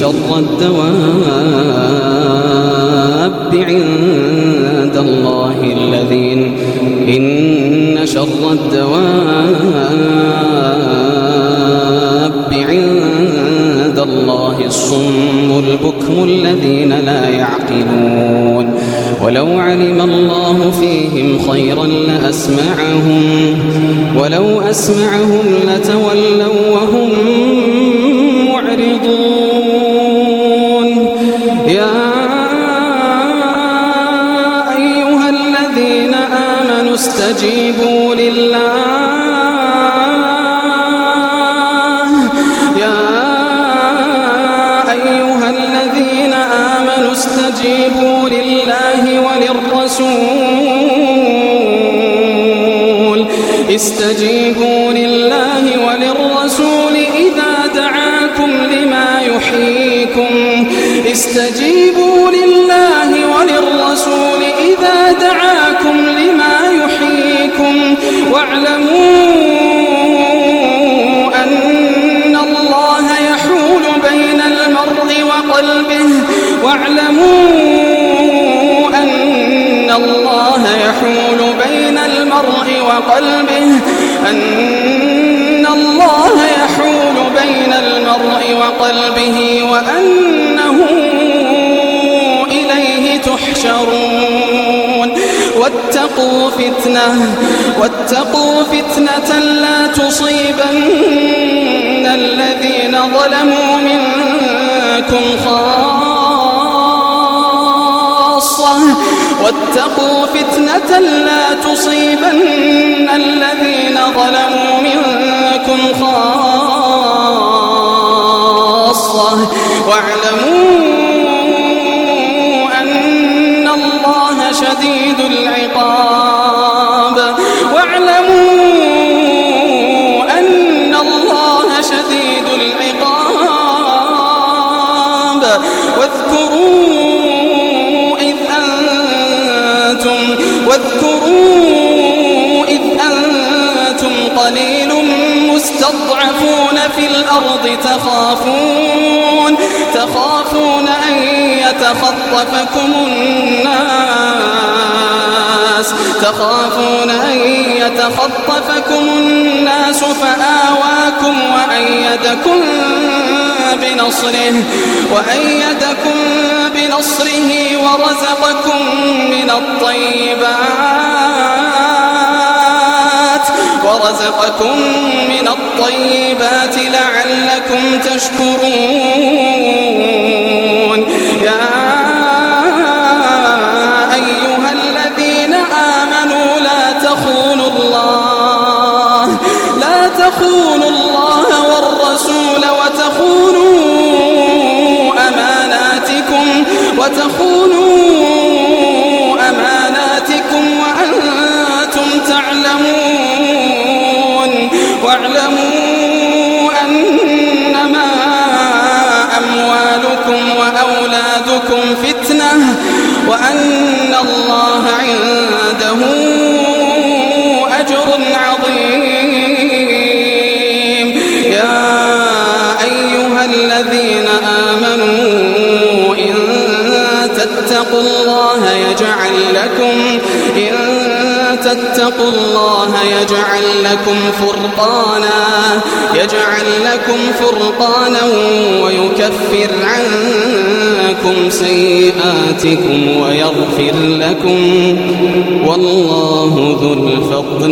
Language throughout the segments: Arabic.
شر الدواب عند الله الصم البكم الذين لا يعقلون ولو علم الله فيهم خيرا ولو أسمعهم لتولوا وهم معرضون يا أيها الذين آمنوا استجيبوا لله استجيبوا لله وللرسول إذا دعاكم لما يحييكم واعلموا أن الله يحول بين المرء وقلبه وأنه إليه تحشرون واتقوا فتنة لا تصيبن الذين ظلموا منكم خاصة واعلموا أن الله شديد العقاب واذكروا إذ أنتم قليل مستضعفون في الأرض تخافون أن يتخطفكم الناس فآواكم وأيدكم بنصره ورزقكم من الطيبات لعلكم تشكرون يا أيها الذين آمنوا لا تخونوا الله والرسول وتخونوا أماناتكم وأنتم تعلمون واعلموا أنما أموالكم وأولادكم فتنة وأن الله عنده أجر عظيم يا أيها الذين آمنوا إن تتقوا الله يجعل لكم فرقانا ويكفر عنكم سيئاتكم ويغفر لكم والله ذو الفضل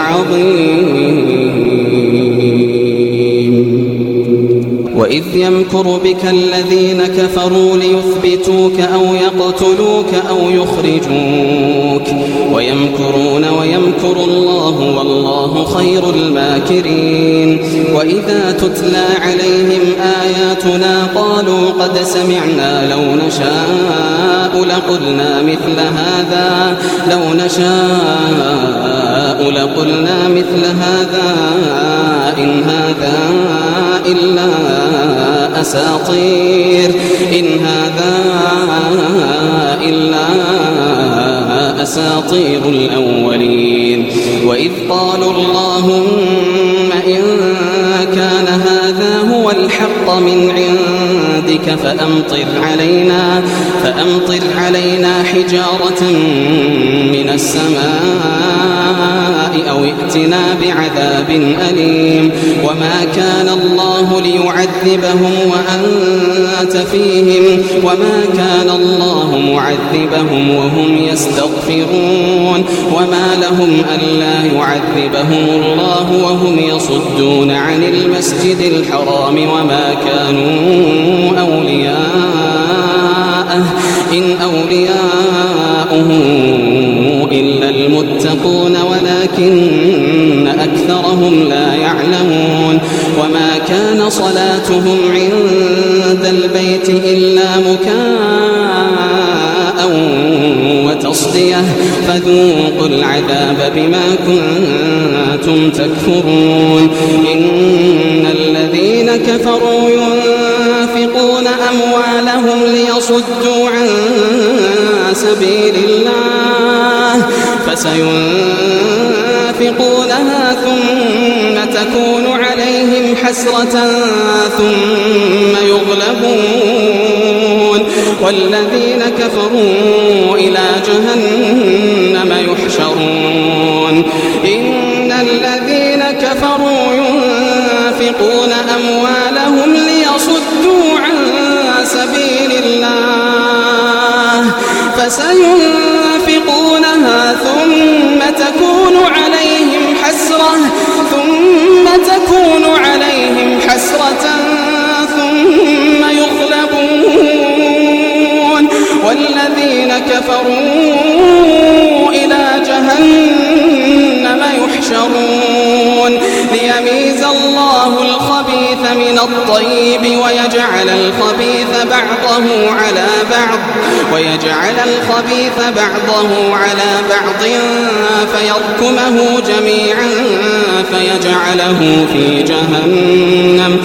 العظيم وإذ يمكر بك الذين كفروا ليثبتوك أو يقتلوك أو يخرجوك ويمكرون ويمكر الله والله خير الماكرين وإذا تتلى عليهم آياتنا قالوا قد سمعنا لو نشاء لقلنا مثل هذا إن هذا إلا أساطير الأولين وإذ قالوا اللهم إن كان هذا هو الحق من عندك فأمطر علينا حجارة من السماء أو ائتنا بعذاب أليم وما كان الله ليعذبهم وأنت فيهم وما كان الله معذبهم وهم يستغفرون وما لهم ألا يعذبهم الله وهم يصدون عن المسجد الحرام وما كانوا أولياءه إن أولياؤه إلا المتقون ولكن أكثرهم لا يعلمون وما كان صلاتهم عند البيت إلا مكاء وتصدية فذوقوا العذاب بما كنتم تكفرون إن الذين كفروا ينفقون أموالهم ليصدوا عن سبيل الله فسينفقونها ثم تكون عليهم حسرة ثم يغلبون والذين كفروا إلى جهنم يحشرون إن الذين كفروا ينفقون أموالهم ليصدوا عن سبيل الله فسينفقونها ثم تكون عليهم حسرة ثم يغلبون والذين كفروا إلى جهنم يحشرون ليميز الله الخبيث من الطيب ويجعل الخبيث بعضه على بعض فيركمه جميعا فيجعله في جهنم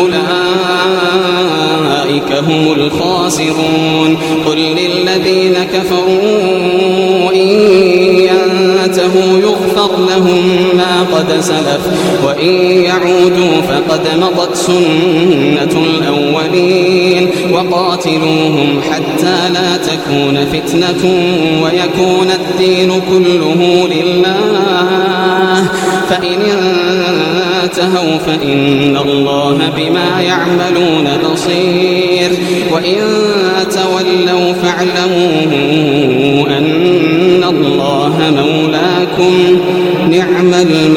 أولئك هم الخاسرون قل للذين كفروا إن ينتهوا يغفر لهم ما قد سلف وإن يعودوا فقد مضت سنة الأولين وقاتلوهم حتى لا تكون فتنة ويكون الدين كله لله فإن انتهوا فإن الله بما يعملون بصير وإن تولوا فاعلموا أن الله مولاكم نعم المولى